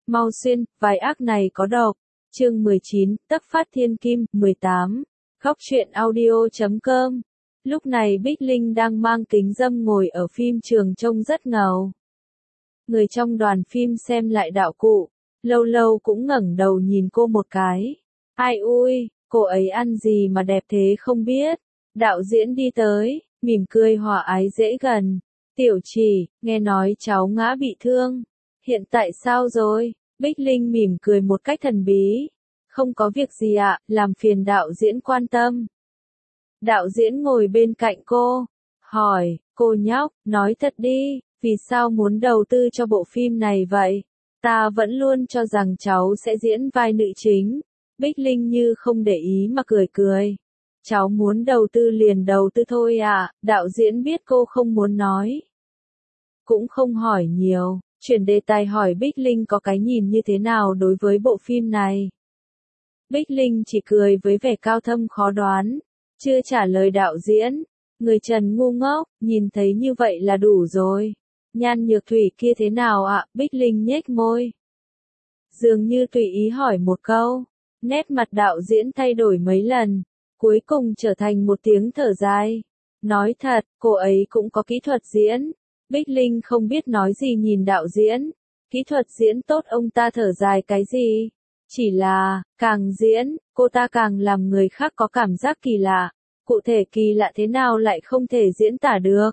Mau xuyên, vài ác này có độc. Chương 19, Tấc Phát Thiên Kim, 18. Góc truyện audio.com. Lúc này Bích Linh đang mang kính râm ngồi ở phim trường trông rất ngầu. Người trong đoàn phim xem lại đạo cụ, lâu lâu cũng ngẩng đầu nhìn cô một cái. Ai ui, cô ấy ăn gì mà đẹp thế không biết. Đạo diễn đi tới, mỉm cười hòa ái dễ gần. Tiểu Chỉ, nghe nói cháu ngã bị thương. Hiện tại sao rồi? Bích Linh mỉm cười một cách thần bí. Không có việc gì ạ, làm phiền đạo diễn quan tâm. Đạo diễn ngồi bên cạnh cô, hỏi, cô nhóc, nói thật đi, vì sao muốn đầu tư cho bộ phim này vậy? Ta vẫn luôn cho rằng cháu sẽ diễn vai nữ chính. Bích Linh như không để ý mà cười cười. Cháu muốn đầu tư liền đầu tư thôi ạ, đạo diễn biết cô không muốn nói. Cũng không hỏi nhiều, chuyển đề tài hỏi Bích Linh có cái nhìn như thế nào đối với bộ phim này. Bích Linh chỉ cười với vẻ cao thâm khó đoán, chưa trả lời đạo diễn. Người Trần ngu ngốc, nhìn thấy như vậy là đủ rồi. Nhan Nhược Thủy kia thế nào ạ? Bích Linh nhếch môi. Dường như tùy ý hỏi một câu. Nét mặt đạo diễn thay đổi mấy lần, cuối cùng trở thành một tiếng thở dài. Nói thật, cô ấy cũng có kỹ thuật diễn. Bích Linh không biết nói gì nhìn đạo diễn. Kỹ thuật diễn tốt ông ta thở dài cái gì? Chỉ là, càng diễn, cô ta càng làm người khác có cảm giác kỳ lạ. Cụ thể kỳ lạ thế nào lại không thể diễn tả được.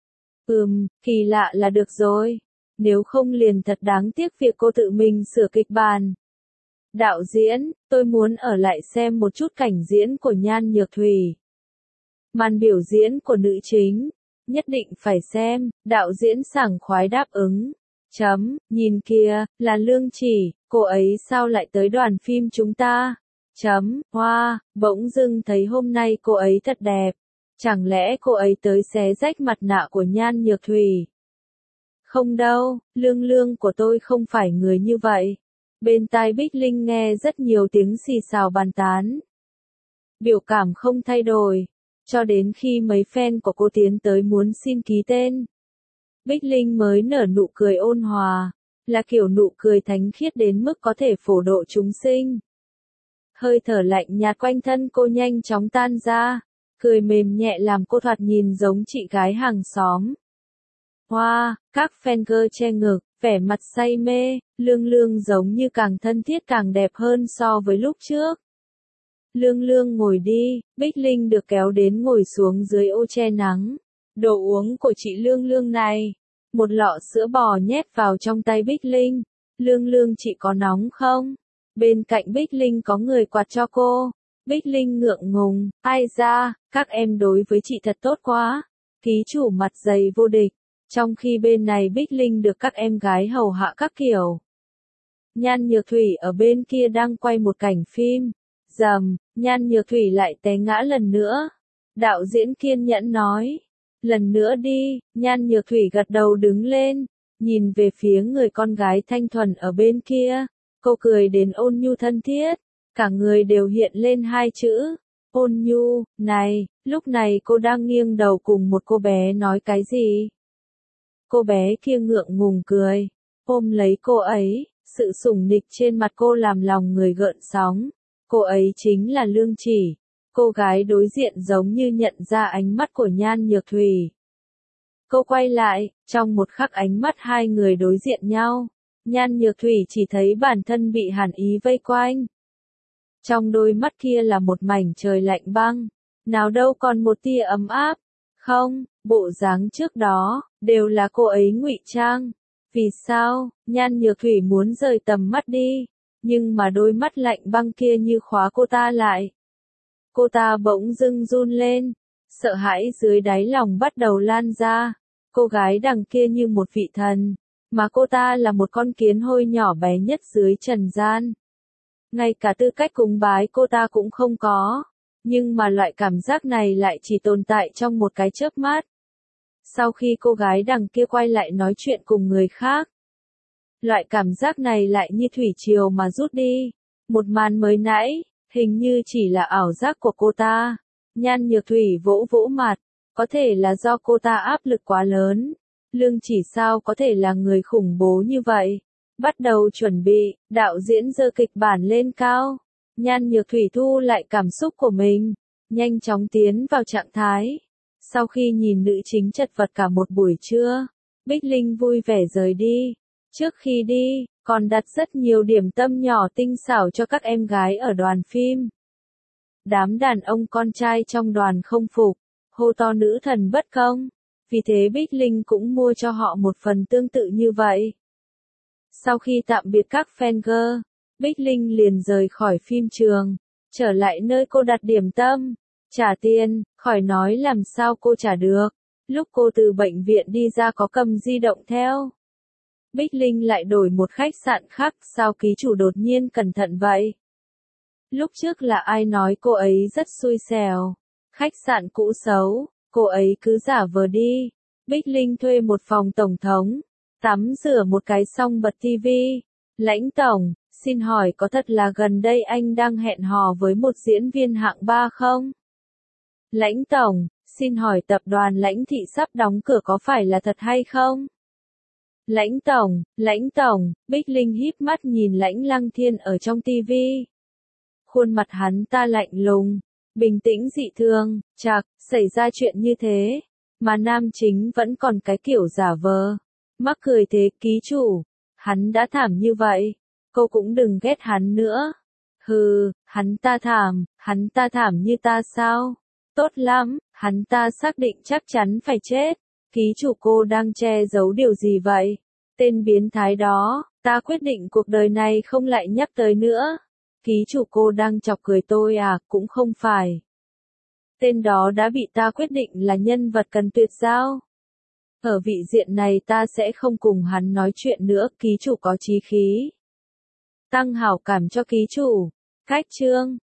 Kỳ lạ là được rồi. Nếu không liền thật đáng tiếc việc cô tự mình sửa kịch bản. Đạo diễn, tôi muốn ở lại xem một chút cảnh diễn của Nhan Nhược Thủy. Màn biểu diễn của nữ chính, nhất định phải xem, đạo diễn sảng khoái đáp ứng. Nhìn kìa, là Lương Chỉ, cô ấy sao lại tới đoàn phim chúng ta? Hoa, bỗng dưng thấy hôm nay cô ấy thật đẹp. Chẳng lẽ cô ấy tới xé rách mặt nạ của Nhan Nhược Thủy? Không đâu, Lương của tôi không phải người như vậy. Bên tai Bích Linh nghe rất nhiều tiếng xì xào bàn tán. Biểu cảm không thay đổi, cho đến khi mấy fan của cô tiến tới muốn xin ký tên. Bích Linh mới nở nụ cười ôn hòa, là kiểu nụ cười thánh khiết đến mức có thể phổ độ chúng sinh. Hơi thở lạnh nhạt quanh thân cô nhanh chóng tan ra, cười mềm nhẹ làm cô thoạt nhìn giống chị gái hàng xóm. Hoa, các fan girl che ngực, vẻ mặt say mê, Lương giống như càng thân thiết càng đẹp hơn so với lúc trước. Lương ngồi đi, Bích Linh được kéo đến ngồi xuống dưới ô che nắng. Đồ uống của chị Lương này. Một lọ sữa bò nhét vào trong tay Bích Linh. Lương chị có nóng không? Bên cạnh Bích Linh có người quạt cho cô. Bích Linh ngượng ngùng, ai ra, các em đối với chị thật tốt quá. Ký chủ mặt dày vô địch. Trong khi bên này Bích Linh được các em gái hầu hạ các kiểu. Nhan Nhược Thủy ở bên kia đang quay một cảnh phim. Nhan Nhược Thủy lại té ngã lần nữa. Đạo diễn kiên nhẫn nói. Lần nữa đi, Nhan Nhược Thủy gật đầu đứng lên, nhìn về phía người con gái thanh thuần ở bên kia. Cô cười đến ôn nhu thân thiết, cả người đều hiện lên hai chữ. Ôn nhu, này, lúc này cô đang nghiêng đầu cùng một cô bé nói cái gì? Cô bé kia ngượng ngùng cười, ôm lấy cô ấy, sự sủng nịch trên mặt cô làm lòng người gợn sóng. Cô ấy chính là Lương Chỉ. Cô gái đối diện giống như nhận ra ánh mắt của Nhan Nhược Thủy. Cô quay lại, trong một khắc ánh mắt hai người đối diện nhau. Nhan Nhược Thủy chỉ thấy bản thân bị hàn ý vây quanh. Trong đôi mắt kia là một mảnh trời lạnh băng. Nào đâu còn một tia ấm áp. Không, bộ dáng trước đó, đều là cô ấy ngụy trang. Vì sao, Nhan Nhược Thủy muốn rời tầm mắt đi. Nhưng mà đôi mắt lạnh băng kia như khóa cô ta lại. Cô ta bỗng dưng run lên, sợ hãi dưới đáy lòng bắt đầu lan ra. Cô gái đằng kia như một vị thần, mà cô ta là một con kiến hôi nhỏ bé nhất dưới trần gian. Ngay cả tư cách cúng bái cô ta cũng không có, nhưng mà loại cảm giác này lại chỉ tồn tại trong một cái chớp mắt. Sau khi cô gái đằng kia quay lại nói chuyện cùng người khác, loại cảm giác này lại như thủy triều mà rút đi. Một màn mới nãy, hình như chỉ là ảo giác của cô ta. Nhan Nhược Thủy vỗ mặt, có thể là do cô ta áp lực quá lớn. Lương Chỉ sao có thể là người khủng bố như vậy? Bắt đầu chuẩn bị, đạo diễn giơ kịch bản lên cao. Nhan Nhược Thủy thu lại cảm xúc của mình, nhanh chóng tiến vào trạng thái. Sau khi nhìn nữ chính chật vật cả một buổi trưa, Bích Linh vui vẻ rời đi. Trước khi đi, còn đặt rất nhiều điểm tâm nhỏ tinh xảo cho các em gái ở đoàn phim. Đám đàn ông con trai trong đoàn không phục, hô to nữ thần bất công. Vì thế Bích Linh cũng mua cho họ một phần tương tự như vậy. Sau khi tạm biệt các fan girl, Bích Linh liền rời khỏi phim trường, trở lại nơi cô đặt điểm tâm. Trả tiền, khỏi nói làm sao cô trả được. Lúc cô từ bệnh viện đi ra có cầm di động theo. Bích Linh lại đổi một khách sạn khác, sao ký chủ đột nhiên cẩn thận vậy? Lúc trước là ai nói cô ấy rất xui xẻo? Khách sạn cũ xấu, cô ấy cứ giả vờ đi. Bích Linh thuê một phòng tổng thống, tắm rửa một cái xong bật tivi. Lãnh tổng, xin hỏi có thật là gần đây anh đang hẹn hò với một diễn viên hạng 3 không? Lãnh tổng, xin hỏi tập đoàn Lãnh Thị sắp đóng cửa có phải là thật hay không? Lãnh tổng, Bích Linh híp mắt nhìn Lãnh Lăng Thiên ở trong tivi. Khuôn mặt hắn ta lạnh lùng, bình tĩnh dị thường, chạc, xảy ra chuyện như thế, mà nam chính vẫn còn cái kiểu giả vờ. Mắc cười thế ký chủ, hắn đã thảm như vậy, cô cũng đừng ghét hắn nữa. Hừ, hắn ta thảm như ta sao? Tốt lắm, hắn ta xác định chắc chắn phải chết. Ký chủ cô đang che giấu điều gì vậy? Tên biến thái đó, ta quyết định cuộc đời này không lại nhắc tới nữa. Ký chủ cô đang chọc cười tôi à, cũng không phải. Tên đó đã bị ta quyết định là nhân vật cần tuyệt giao. Ở vị diện này ta sẽ không cùng hắn nói chuyện nữa, ký chủ có chí khí. Tăng hảo cảm cho ký chủ. Khách trương.